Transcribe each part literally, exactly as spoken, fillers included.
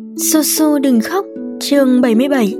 Su Su đừng khóc, chương bảy mươi bảy.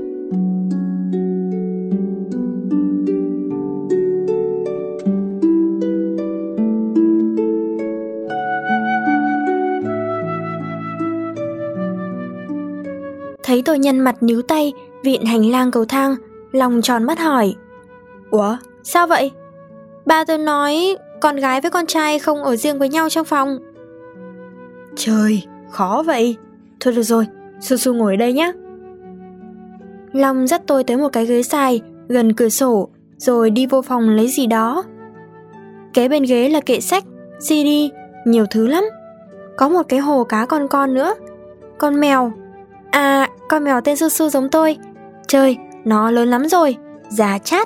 Thấy tôi nhăn mặt nhíu tay, vịn hành lang cầu thang, Long tròn mắt hỏi: Ủa, sao vậy? Ba tôi nói con gái với con trai không ở riêng với nhau trong phòng. Trời, khó vậy. Thôi được rồi, Su Su ngồi ở đây nhé. Long dắt tôi tới một cái ghế dài gần cửa sổ, rồi đi vô phòng lấy gì đó. Kế bên ghế là kệ sách, xê đê, nhiều thứ lắm. Có một cái hồ cá con con nữa. Con mèo. À, con mèo tên Su Su giống tôi. Trời, nó lớn lắm rồi, già chát.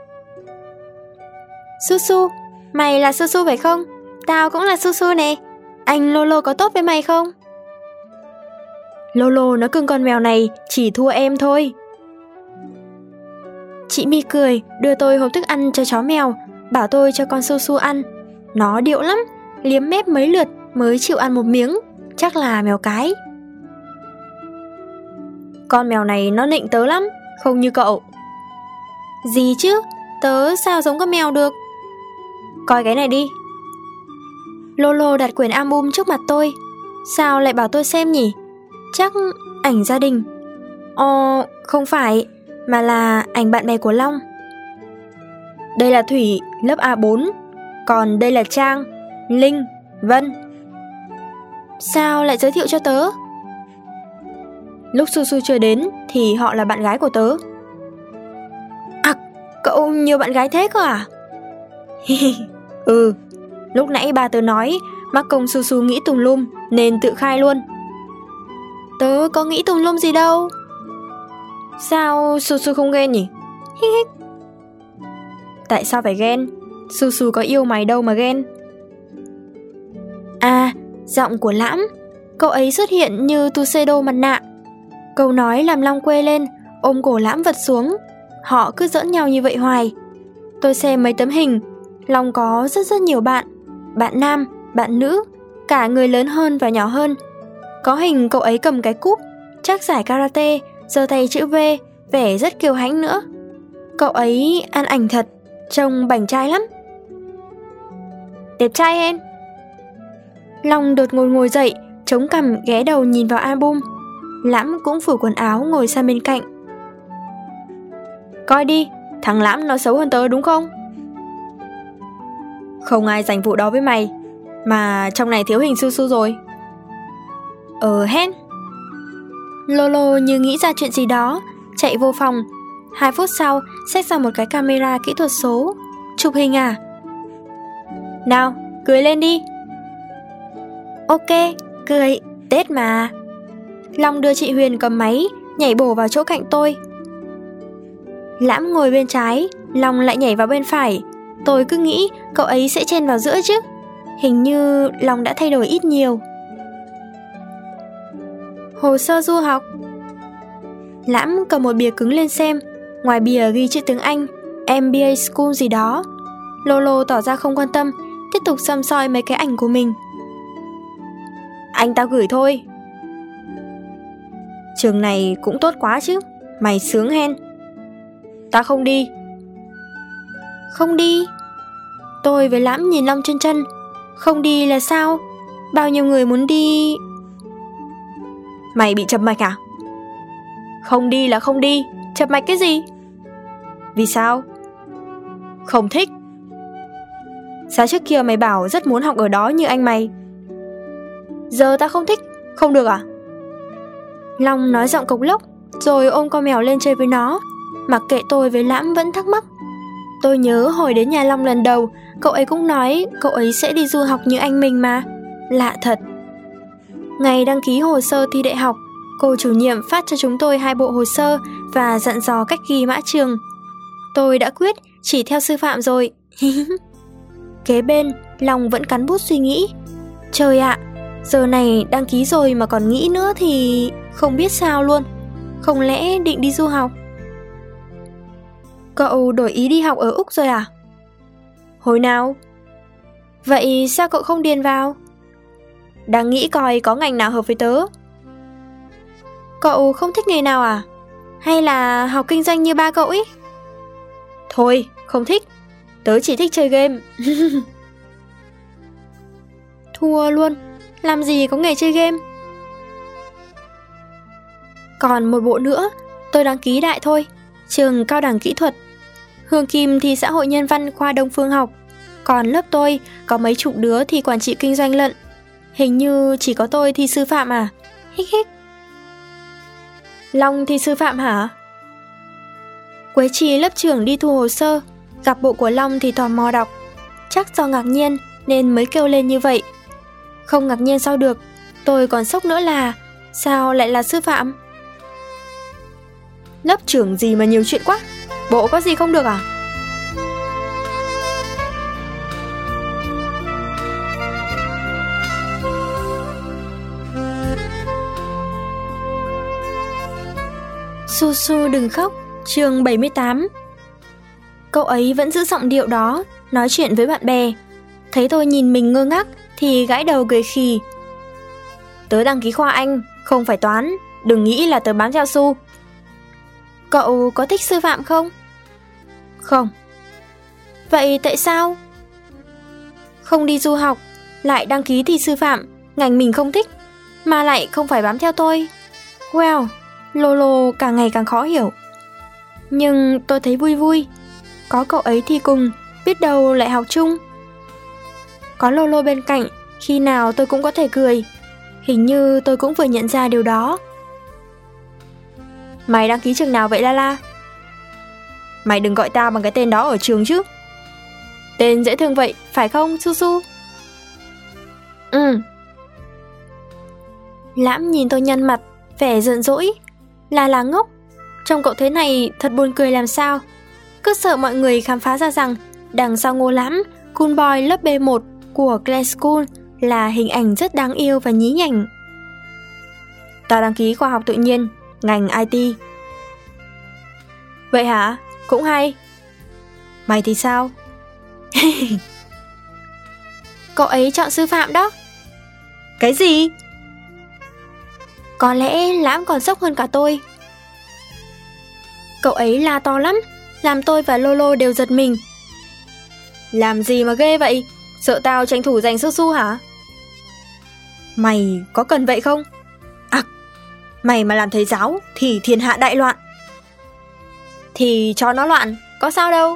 Su Su, mày là Su Su phải không? Tao cũng là Su Su nè. Anh Lolo có tốt với mày không? Lolo nó cưng con mèo này chỉ thua em thôi. Chị My cười đưa tôi hộp thức ăn cho chó mèo, bảo tôi cho con Su Su ăn. Nó điệu lắm, liếm mép mấy lượt mới chịu ăn một miếng, chắc là mèo cái. Con mèo này nó nịnh tớ lắm, không như cậu. Gì chứ, tớ sao giống con mèo được. Coi cái này đi. Lolo đặt quyển album trước mặt tôi. Sao lại bảo tôi xem nhỉ? Chắc ảnh gia đình. Ồ, không phải, mà là ảnh bạn bè của Long. Đây là Thủy, lớp A bốn. Còn đây là Trang, Linh, Vân. Sao lại giới thiệu cho tớ? Lúc Su Su chưa đến thì họ là bạn gái của tớ. À, cậu nhiều bạn gái thế cơ à? Ừ, lúc nãy ba tớ nói mắc công Su Su nghĩ tùm lum nên tự khai luôn. Tớ có nghĩ tùm lum gì đâu. Sao Su Su không ghen nhỉ? Tại sao phải ghen? Su Su có yêu mày đâu mà ghen. À, giọng của Lãm. Cậu ấy xuất hiện như Tuxedo mặt nạ. Câu nói làm Long quê lên, ôm cổ Lãm vật xuống. Họ cứ giỡn nhau như vậy hoài. Tôi xem mấy tấm hình, Long có rất rất nhiều bạn. Bạn nam, bạn nữ, cả người lớn hơn và nhỏ hơn. Có hình cậu ấy cầm cái cúp, chắc giải karate, giơ tay chữ V, vẻ rất kiêu hãnh nữa. Cậu ấy ăn ảnh thật, trông bảnh trai lắm. Đẹp trai hen. Long đột ngột ngồi dậy, chống cằm ghé đầu nhìn vào album. Lãm cũng phủ quần áo ngồi sang bên cạnh. Coi đi, thằng Lãm nó xấu hơn tớ đúng không? Không ai giành vụ đó với mày. Mà trong này thiếu hình Su Su rồi. Ờ hen. Lolo như nghĩ ra chuyện gì đó, chạy vô phòng. Hai phút sau, xách ra một cái camera kỹ thuật số. Chụp hình à? Nào, cười lên đi. Ok, cười, Tết mà. Long đưa chị Huyền cầm máy, nhảy bổ vào chỗ cạnh tôi. Lãm ngồi bên trái, Long lại nhảy vào bên phải. Tôi cứ nghĩ cậu ấy sẽ chen vào giữa chứ. Hình như Long đã thay đổi ít nhiều. Hồ sơ du học. Lãm cầm một bìa cứng lên xem. Ngoài bìa ghi chữ tiếng Anh em bê a School gì đó. Lolo tỏ ra không quan tâm, tiếp tục săm soi mấy cái ảnh của mình. Anh tao gửi thôi. Trường này cũng tốt quá chứ. Mày sướng hen. Ta không đi. Không đi? Tôi với Lãm nhìn Long chân chân. Không đi là sao? Bao nhiêu người muốn đi. Mày bị chập mạch à? Không đi là không đi. Chập mạch cái gì? Vì sao? Không thích. Sao trước kia mày bảo rất muốn học ở đó như anh mày? Giờ ta không thích. Không được à? Long nói giọng cộc lốc, rồi ôm con mèo lên chơi với nó. Mặc kệ tôi với Lãm vẫn thắc mắc. Tôi nhớ hồi đến nhà Long lần đầu, cậu ấy cũng nói cậu ấy sẽ đi du học như anh mình mà. Lạ thật. Ngày đăng ký hồ sơ thi đại học, cô chủ nhiệm phát cho chúng tôi hai bộ hồ sơ và dặn dò cách ghi mã trường. Tôi đã quyết chỉ theo sư phạm rồi. Kế bên, Long vẫn cắn bút suy nghĩ. Trời ạ, giờ này đăng ký rồi mà còn nghĩ nữa thì không biết sao luôn. Không lẽ định đi du học? Cậu đổi ý đi học ở Úc rồi à? Hồi nào? Vậy sao cậu không điền vào? Đang nghĩ coi có ngành nào hợp với tớ. Cậu không thích nghề nào à? Hay là học kinh doanh như ba cậu ấy? Thôi, không thích. Tớ chỉ thích chơi game. Thua luôn. Làm gì có nghề chơi game. Còn một bộ nữa, tôi đăng ký đại thôi, trường cao đẳng kỹ thuật. Hương Kim thi xã hội nhân văn khoa Đông Phương học. Còn lớp tôi có mấy chục đứa thi quản trị kinh doanh lận. Hình như chỉ có tôi thi sư phạm à? Hích hích. Long thi sư phạm hả? Quế Trì lớp trưởng đi thu hồ sơ, gặp bộ của Long thì tò mò đọc. Chắc do ngạc nhiên nên mới kêu lên như vậy. Không ngạc nhiên sao được, tôi còn sốc nữa là sao lại là sư phạm? Lớp trưởng gì mà nhiều chuyện quá, bộ có gì không được à? Su Su đừng khóc, chương bảy mươi tám. Cậu ấy vẫn giữ giọng điệu đó, nói chuyện với bạn bè. Thấy tôi nhìn mình ngơ ngác thì gãi đầu cười khì. Tớ đăng ký khoa Anh, không phải toán, đừng nghĩ là tớ bám theo Su. Cậu có thích sư phạm không? Không. Vậy tại sao? Không đi du học, lại đăng ký thi sư phạm, ngành mình không thích, mà lại không phải bám theo tôi. Well, Lolo càng ngày càng khó hiểu. Nhưng tôi thấy vui vui. Có cậu ấy thi cùng, biết đâu lại học chung. Có Lolo bên cạnh, khi nào tôi cũng có thể cười. Hình như tôi cũng vừa nhận ra điều đó. Mày đăng ký trường nào vậy Lala? Mày đừng gọi tao bằng cái tên đó ở trường chứ. Tên dễ thương vậy, phải không Su Su? Ừ. Lãm nhìn tôi nhăn mặt, vẻ giận dỗi. Lala ngốc. Trông cậu thế này thật buồn cười làm sao. Cứ sợ mọi người khám phá ra rằng đằng sau Ngô Lãm, cool boy lớp B một của Clay School là hình ảnh rất đáng yêu và nhí nhảnh. Tao đăng ký khoa học tự nhiên, ngành i tê. Vậy hả? Cũng hay. Mày thì sao? Cậu ấy chọn sư phạm đó. Cái gì? Có lẽ Lãm còn sốc hơn cả tôi. Cậu ấy la to lắm, làm tôi và Lolo đều giật mình. Làm gì mà ghê vậy? Sợ tao tranh thủ giành Su Su hả? Mày có cần vậy không? À, mày mà làm thầy giáo thì thiên hạ đại loạn. Thì cho nó loạn, có sao đâu.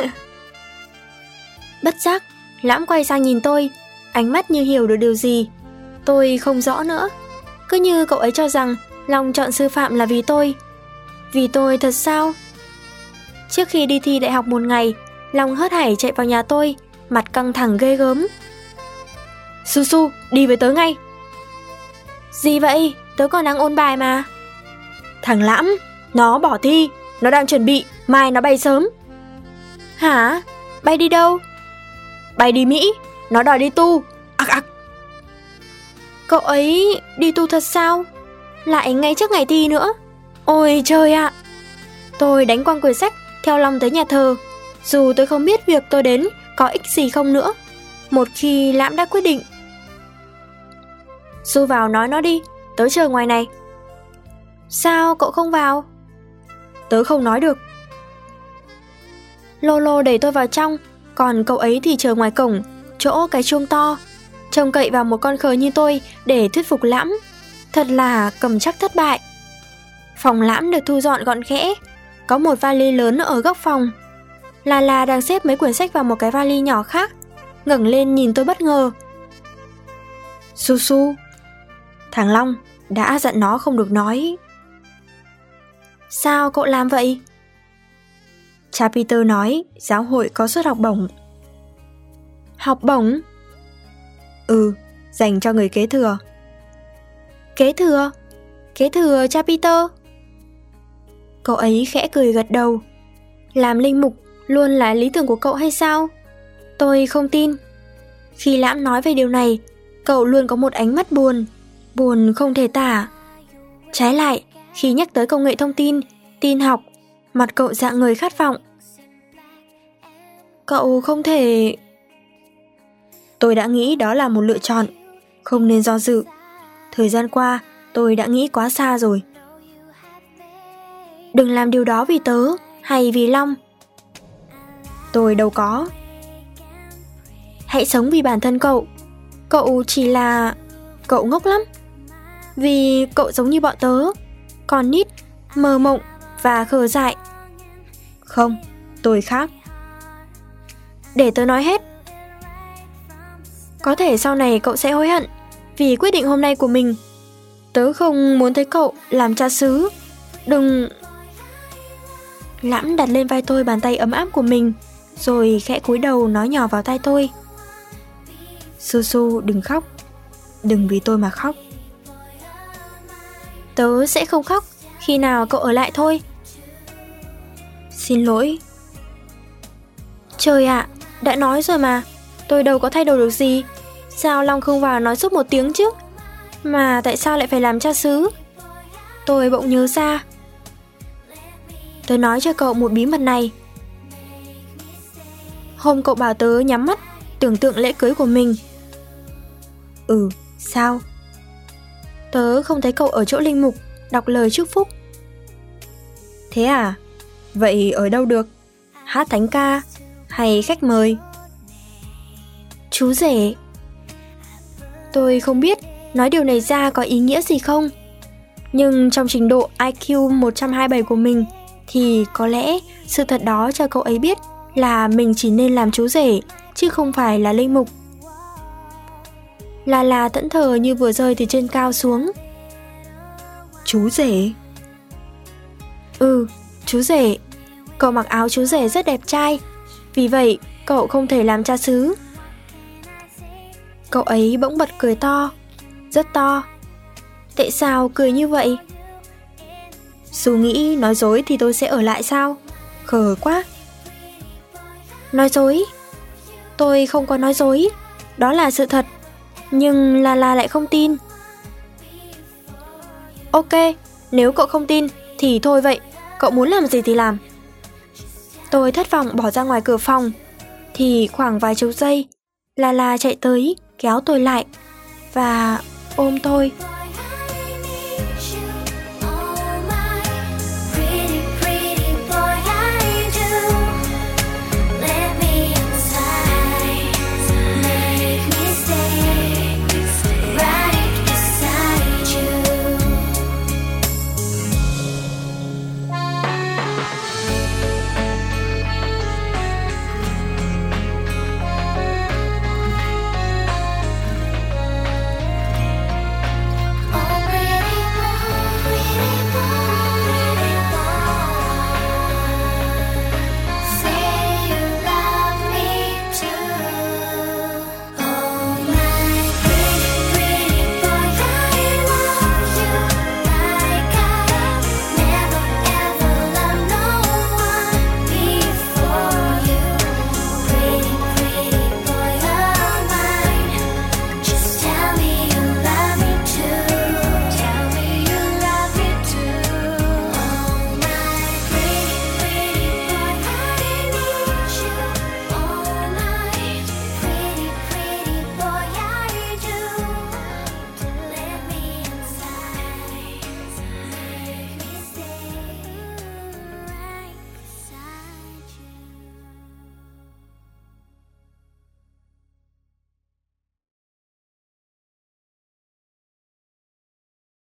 Bất giác, Lãm quay sang nhìn tôi, ánh mắt như hiểu được điều gì. Tôi không rõ nữa. Cứ như cậu ấy cho rằng Long chọn sư phạm là vì tôi. Vì tôi thật sao? Trước khi đi thi đại học một ngày, Long hớt hải chạy vào nhà tôi, mặt căng thẳng ghê gớm. Su Su, đi với tớ ngay. Gì vậy? Tớ còn đang ôn bài mà. Thằng Lãm, nó bỏ thi, nó đang chuẩn bị, mai nó bay sớm. Hả? Bay đi đâu? Bay đi Mỹ, nó đòi đi tu. Ặc ặc. Cậu ấy đi tu thật sao? Lại ngay trước ngày thi nữa. Ôi trời ạ. Tôi đánh quăng quyển sách theo Long tới nhà thờ. Dù tôi không biết việc tôi đến có ích gì không nữa. Một khi Lãm đã quyết định. Su vào nói nó đi, tớ chờ ngoài này. Sao cậu không vào? Tớ không nói được. Lolo đẩy tôi vào trong, còn cậu ấy thì chờ ngoài cổng, chỗ cái chuông to. Trông cậy vào một con khờ như tôi để thuyết phục Lãm, thật là cầm chắc thất bại. Phòng Lãm được thu dọn gọn ghẽ, có một vali lớn ở góc phòng. Lala đang xếp mấy quyển sách vào một cái vali nhỏ khác, ngẩng lên nhìn tôi bất ngờ. Su Su, thằng Long đã dặn nó không được nói. Sao cậu làm vậy? Cha Peter nói giáo hội có suất học bổng. Học bổng? Ừ, dành cho người kế thừa. Kế thừa? Kế thừa cha Peter? Cậu ấy khẽ cười gật đầu. Làm linh mục luôn là lý tưởng của cậu hay sao? Tôi không tin. Khi Lãm nói về điều này, cậu luôn có một ánh mắt buồn, buồn không thể tả. Trái lại, khi nhắc tới công nghệ thông tin, tin học, mặt cậu rạng người khát vọng. Cậu không thể... Tôi đã nghĩ đó là một lựa chọn, không nên do dự. Thời gian qua, tôi đã nghĩ quá xa rồi, Đừng làm điều đó vì tớ hay vì Long. Tôi đâu có. Hãy sống vì bản thân cậu. Cậu chỉ là... Cậu ngốc lắm. Vì cậu giống như bọn tớ, con nít, mơ mộng và khờ dại. Không, tôi khác. Để tớ nói hết. Có thể sau này cậu sẽ hối hận vì quyết định hôm nay của mình. Tớ không muốn thấy cậu làm cha xứ. Đừng... Lãm đặt lên vai tôi bàn tay ấm áp của mình, rồi khẽ cúi đầu nói nhỏ vào tai tôi. Su Su, đừng khóc. Đừng vì tôi mà khóc. Tớ sẽ không khóc khi nào cậu ở lại thôi. Xin lỗi. Trời ạ, à, đã nói rồi mà. Tôi đâu có thay đổi được gì. Sao Long không vào nói giúp một tiếng chứ? Mà tại sao lại phải làm cha xứ? Tôi bỗng nhớ ra. Tớ nói cho cậu một bí mật này. Hôm cậu bảo tớ nhắm mắt tưởng tượng lễ cưới của mình. Ừ, sao? Tớ không thấy cậu ở chỗ linh mục đọc lời chúc phúc. Thế à? Vậy ở đâu được? Hát thánh ca hay khách mời? Chú rể. Tôi không biết nói điều này ra có ý nghĩa gì không, nhưng trong trình độ I Q một trăm hai mươi bảy của mình thì có lẽ sự thật đó cho cậu ấy biết là mình chỉ nên làm chú rể chứ không phải là linh mục. Là là thẫn thờ như vừa rơi từ trên cao xuống. Chú rể? Ừ, chú rể. Cậu mặc áo chú rể rất đẹp trai, vì vậy cậu không thể làm cha xứ. Cậu ấy bỗng bật cười to, rất to. Tại sao cười như vậy? Su nghĩ nói dối thì tôi sẽ ở lại sao? Khờ quá. Nói dối? Tôi không có nói dối, đó là sự thật. Nhưng La La lại không tin. Ok, nếu cậu không tin thì thôi vậy, cậu muốn làm gì thì làm. Tôi thất vọng bỏ ra ngoài cửa phòng. Thì khoảng vài chục giây, La La chạy tới kéo tôi lại và ôm tôi.